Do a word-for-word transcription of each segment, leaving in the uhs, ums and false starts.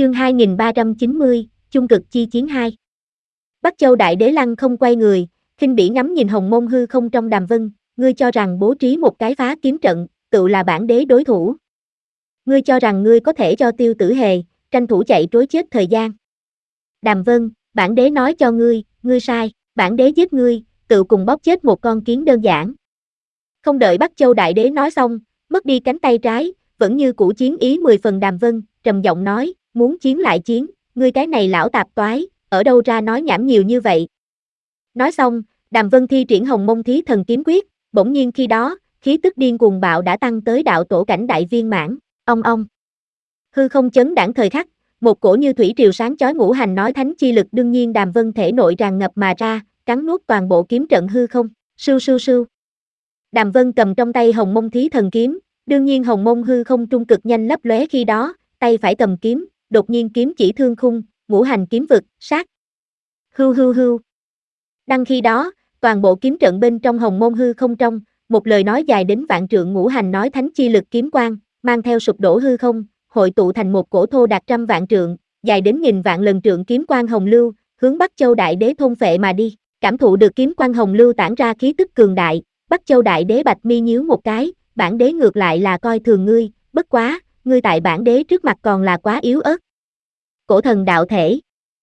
Chương hai nghìn ba trăm chín mươi, chung cực chi chiến hai. Bắc Châu Đại Đế lăng không quay người, khinh bỉ ngắm nhìn Hồng Môn hư không trong Đàm Vân, ngươi cho rằng bố trí một cái phá kiếm trận, tự là bản đế đối thủ. Ngươi cho rằng ngươi có thể cho Tiêu Tử Hề, tranh thủ chạy trối chết thời gian. Đàm Vân, bản đế nói cho ngươi, ngươi sai, bản đế giết ngươi, tự cùng bóp chết một con kiến đơn giản. Không đợi Bắc Châu Đại Đế nói xong, mất đi cánh tay trái, vẫn như cũ chiến ý mười phần Đàm Vân, trầm giọng nói, muốn chiến lại chiến, ngươi cái này lão tạp toái, ở đâu ra nói nhảm nhiều như vậy. Nói xong, Đàm Vân thi triển Hồng Mông Thí Thần Kiếm Quyết, bỗng nhiên khi đó, khí tức điên cuồng bạo đã tăng tới đạo tổ cảnh đại viên mãn, ong ong. Hư không chấn đãng thời khắc, một cổ như thủy triều sáng chói ngũ hành nói thánh chi lực đương nhiên Đàm Vân thể nội tràn ngập mà ra, cắn nuốt toàn bộ kiếm trận hư không, sưu sưu sưu. Đàm Vân cầm trong tay Hồng Mông Thí Thần Kiếm, đương nhiên Hồng Mông hư không trung cực nhanh lấp lóe khi đó, tay phải cầm kiếm, đột nhiên kiếm chỉ thương khung, ngũ hành kiếm vực, sát. Hưu hưu hưu. Đăng khi đó, toàn bộ kiếm trận bên trong Hồng Mông hư không trong, một lời nói dài đến vạn trượng ngũ hành nói thánh chi lực kiếm quang, mang theo sụp đổ hư không, hội tụ thành một cổ thô đạt trăm vạn trượng, dài đến nghìn vạn lần trượng kiếm quang hồng lưu, hướng Bắc Châu Đại Đế thôn phệ mà đi. Cảm thụ được kiếm quang hồng lưu tản ra khí tức cường đại, Bắc Châu Đại Đế bạch mi nhíu một cái, bản đế ngược lại là coi thường ngươi, bất quá, ngươi tại bản đế trước mặt còn là quá yếu ớt. Cổ thần đạo thể.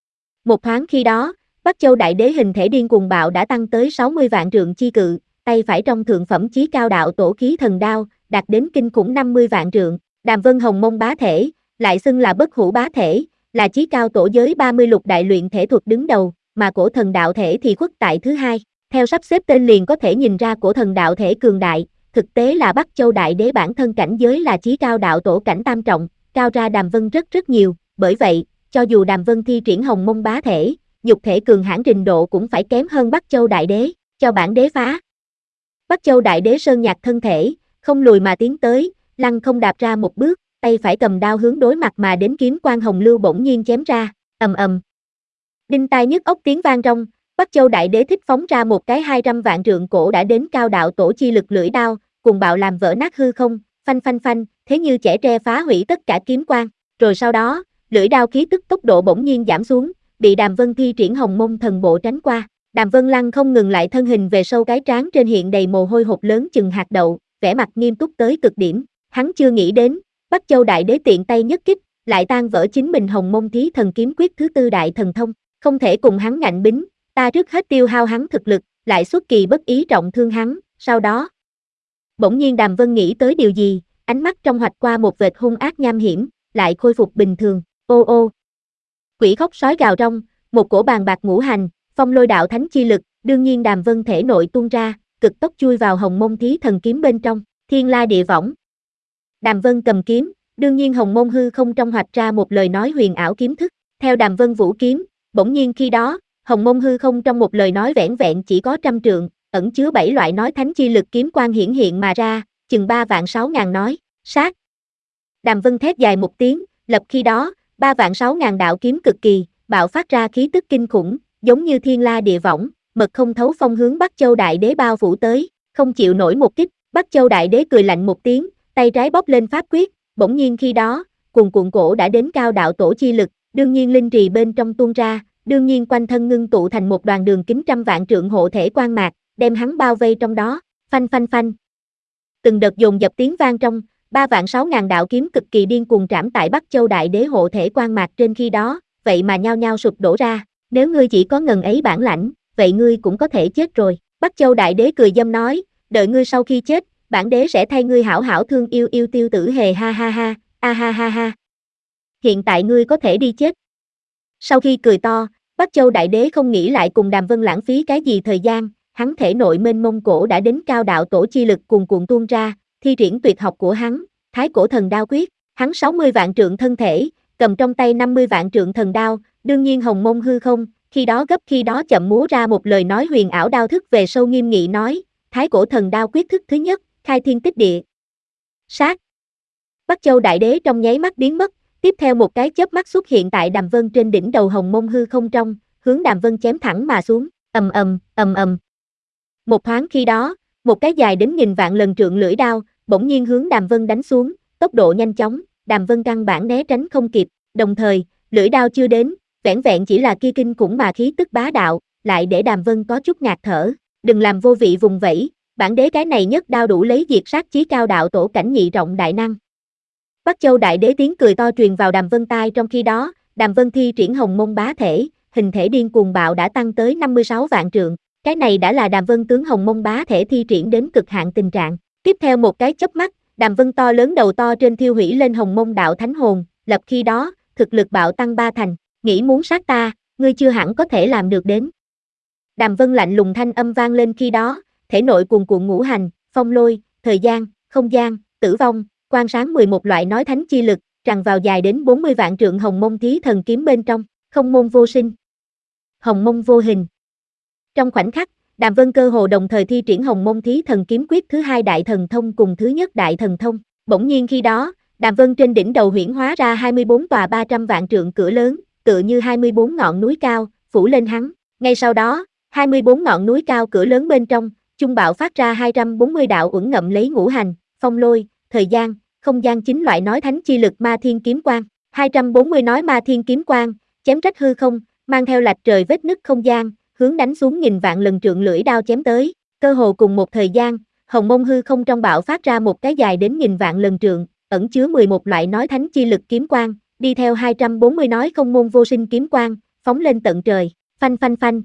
Một thoáng khi đó, Bắc Châu Đại Đế hình thể điên cuồng bạo đã tăng tới sáu mươi vạn trượng chi cự, tay phải trong thượng phẩm chí cao đạo tổ khí thần đao, đạt đến kinh khủng năm mươi vạn trượng. Đàm Vân Hồng Mông bá thể, lại xưng là bất hủ bá thể, là chí cao tổ giới ba mươi lục đại luyện thể thuật đứng đầu, mà cổ thần đạo thể thì khuất tại thứ hai. Theo sắp xếp tên liền có thể nhìn ra cổ thần đạo thể cường đại, thực tế là Bắc Châu Đại Đế bản thân cảnh giới là chí cao đạo tổ cảnh tam trọng, cao ra Đàm Vân rất rất nhiều, bởi vậy, cho dù Đàm Vân thi triển Hồng Mông bá thể, nhục thể cường hãn trình độ cũng phải kém hơn Bắc Châu Đại Đế, cho bản đế phá. Bắc Châu Đại Đế sơn nhạc thân thể, không lùi mà tiến tới, lăng không đạp ra một bước, tay phải cầm đao hướng đối mặt mà đến kiếm quang hồng lưu bỗng nhiên chém ra, ầm ầm. Đinh tai nhức óc tiếng vang rông, Bắc Châu Đại Đế thích phóng ra một cái hai trăm vạn trượng cổ đã đến cao đạo tổ chi lực lưỡi đao, cùng bạo làm vỡ nát hư không, phanh phanh phanh, thế như chẻ tre phá hủy tất cả kiếm quang, rồi sau đó, lưỡi đao khí tức tốc độ bỗng nhiên giảm xuống, bị Đàm Vân thi triển Hồng Mông thần bộ tránh qua. Đàm Vân lăng không ngừng lại thân hình về sâu cái trán trên hiện đầy mồ hôi hột lớn chừng hạt đậu, vẻ mặt nghiêm túc tới cực điểm, hắn chưa nghĩ đến, Bắc Châu Đại Đế tiện tay nhất kích, lại tan vỡ chính mình Hồng Mông Thí Thần Kiếm Quyết thứ tư đại thần thông, không thể cùng hắn ngạnh bính, ta trước hết tiêu hao hắn thực lực, lại xuất kỳ bất ý trọng thương hắn, sau đó. Bỗng nhiên Đàm Vân nghĩ tới điều gì, ánh mắt trong hoạch qua một vệt hung ác nham hiểm, lại khôi phục bình thường, ô ô. Quỷ khóc sói gào rong, một cổ bàn bạc ngũ hành, phong lôi đạo thánh chi lực, đương nhiên Đàm Vân thể nội tuôn ra, cực tốc chui vào Hồng Mông Thí Thần Kiếm bên trong, thiên la địa võng. Đàm Vân cầm kiếm, đương nhiên Hồng Mông hư không trong hoạch ra một lời nói huyền ảo kiếm thức, theo Đàm Vân vũ kiếm, bỗng nhiên khi đó, Hồng Mông hư không trong một lời nói vẻn vẹn chỉ có trăm trượng, ẩn chứa bảy loại nói thánh chi lực kiếm quang hiển hiện mà ra, chừng ba vạn sáu ngàn nói, sát. Đàm Vân thét dài một tiếng, lập khi đó, ba vạn sáu ngàn đạo kiếm cực kỳ, bạo phát ra khí tức kinh khủng, giống như thiên la địa võng, mật không thấu phong hướng Bắc Châu Đại Đế bao phủ tới, không chịu nổi một kích, Bắc Châu Đại Đế cười lạnh một tiếng, tay trái bóp lên pháp quyết, bỗng nhiên khi đó, cuồn cuộn cổ đã đến cao đạo tổ chi lực, đương nhiên linh trì bên trong tuôn ra, đương nhiên quanh thân ngưng tụ thành một đoàn đường kính trăm vạn trượng hộ thể quang mạc, đem hắn bao vây trong đó, phanh phanh phanh. Từng đợt dồn dập tiếng vang trong, ba vạn sáu ngàn đạo kiếm cực kỳ điên cuồng trảm tại Bắc Châu Đại Đế hộ thể quang mạc trên khi đó, vậy mà nhao nhao sụp đổ ra, nếu ngươi chỉ có ngần ấy bản lãnh, vậy ngươi cũng có thể chết rồi. Bắc Châu Đại Đế cười dâm nói, đợi ngươi sau khi chết, bản đế sẽ thay ngươi hảo hảo thương yêu yêu Tiêu Tử Hề ha ha ha, a ha ha ha. Hiện tại ngươi có thể đi chết. Sau khi cười to, Bắc Châu Đại Đế không nghĩ lại cùng Đàm Vân lãng phí cái gì thời gian, hắn thể nội mênh mông cổ đã đến cao đạo tổ chi lực cuồn cuộn tuôn ra, thi triển tuyệt học của hắn, Thái Cổ Thần Đao Quyết, hắn sáu mươi vạn trượng thân thể, cầm trong tay năm mươi vạn trượng thần đao, đương nhiên Hồng Mông hư không, khi đó gấp khi đó chậm múa ra một lời nói huyền ảo đao thức về sâu nghiêm nghị nói, Thái Cổ Thần Đao Quyết thức thứ nhất, khai thiên tích địa. Sát. Bắc Châu Đại Đế trong nháy mắt biến mất, tiếp theo một cái chớp mắt xuất hiện tại Đàm Vân trên đỉnh đầu Hồng Mông hư không trong, hướng Đàm Vân chém thẳng mà xuống, ầm ầm, ầm ầm. Một thoáng khi đó, một cái dài đến nghìn vạn lần trượng lưỡi đao, bỗng nhiên hướng Đàm Vân đánh xuống, tốc độ nhanh chóng, Đàm Vân căn bản né tránh không kịp, Đồng thời, lưỡi đao chưa đến, vẻn vẹn chỉ là kia kinh khủng mà khí tức bá đạo, lại để Đàm Vân có chút ngạt thở. Đừng làm vô vị vùng vẫy, bản đế cái này nhất đao đủ lấy diệt sát chí cao đạo tổ cảnh nhị rộng đại năng. Bắc Châu đại đế tiếng cười to truyền vào Đàm Vân tai, trong khi đó, Đàm Vân thi triển hồng môn bá thể, hình thể điên cuồng bạo đã tăng tới năm mươi sáu vạn trượng. Cái này đã là Đàm Vân tướng hồng môn bá thể thi triển đến cực hạn tình trạng. Tiếp theo một cái chớp mắt, Đàm Vân to lớn đầu to trên thiêu hủy lên hồng môn đạo thánh hồn, lập khi đó, thực lực bạo tăng ba thành, nghĩ muốn sát ta, ngươi chưa hẳn có thể làm được đến. Đàm Vân lạnh lùng thanh âm vang lên khi đó, thể nội cuồn cuộn ngũ hành, phong lôi, thời gian, không gian, tử vong, quang sáng mười một loại nói thánh chi lực, tràn vào dài đến bốn mươi vạn trượng hồng môn thí thần kiếm bên trong, không môn vô sinh, hồng môn vô hình. Trong khoảnh khắc, Đàm Vân cơ hồ đồng thời thi triển hồng môn thí thần kiếm quyết thứ hai đại thần thông cùng thứ nhất đại thần thông. Bỗng nhiên khi đó, Đàm Vân trên đỉnh đầu huyễn hóa ra hai mươi bốn tòa ba trăm vạn trượng cửa lớn, tựa như hai mươi bốn ngọn núi cao, phủ lên hắn. Ngay sau đó, hai mươi bốn ngọn núi cao cửa lớn bên trong, chung bạo phát ra hai trăm bốn mươi đạo uẩn ngậm lấy ngũ hành, phong lôi, thời gian, không gian chín loại nói thánh chi lực ma thiên kiếm quang. hai trăm bốn mươi nói ma thiên kiếm quang, chém rách hư không, mang theo lạch trời vết nứt không gian, hướng đánh xuống nghìn vạn lần trượng lưỡi đao chém tới. Cơ hồ cùng một thời gian, hồng môn hư không trong bạo phát ra một cái dài đến nghìn vạn lần trượng, ẩn chứa mười một loại nói thánh chi lực kiếm quang, đi theo hai trăm bốn mươi nói không môn vô sinh kiếm quang, phóng lên tận trời, phanh phanh phanh.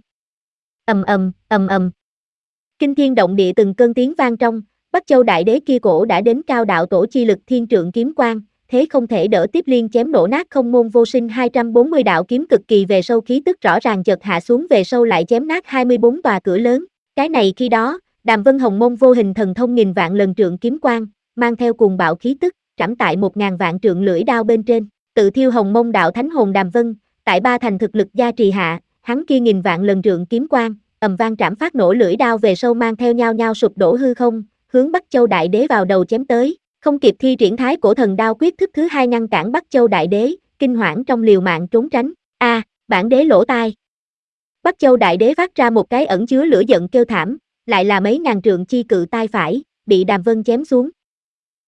Ầm ầm, ầm ầm. Kinh thiên động địa từng cơn tiếng vang trong, Bắc Châu đại đế kia cổ đã đến cao đạo tổ chi lực thiên trượng kiếm quang, thế không thể đỡ tiếp liên chém nổ nát không môn vô sinh hai trăm bốn mươi đạo kiếm cực kỳ về sâu khí tức rõ ràng chợt hạ xuống về sâu lại chém nát hai mươi bốn tòa cửa lớn. Cái này khi đó, Đàm Vân hồng môn vô hình thần thông nghìn vạn lần trượng kiếm quang, mang theo cuồng bạo khí tức, trảm tại một ngàn vạn trượng lưỡi đao bên trên, tự thiêu hồng môn đạo thánh hồn Đàm Vân, tại ba thành thực lực gia trì hạ, hắn kia nghìn vạn lần trượng kiếm quang, ầm vang trảm phát nổ lưỡi đao về sâu mang theo nhau nhau sụp đổ hư không, hướng Bắc Châu đại đế vào đầu chém tới. Không kịp thi triển thái cổ thần đao quyết thức thứ hai ngăn cản Bắc Châu đại đế, kinh hoảng trong liều mạng trốn tránh. A, à, bản đế lỗ tai. Bắc Châu đại đế phát ra một cái ẩn chứa lửa giận kêu thảm, lại là mấy ngàn trượng chi cự tai phải, bị Đàm Vân chém xuống,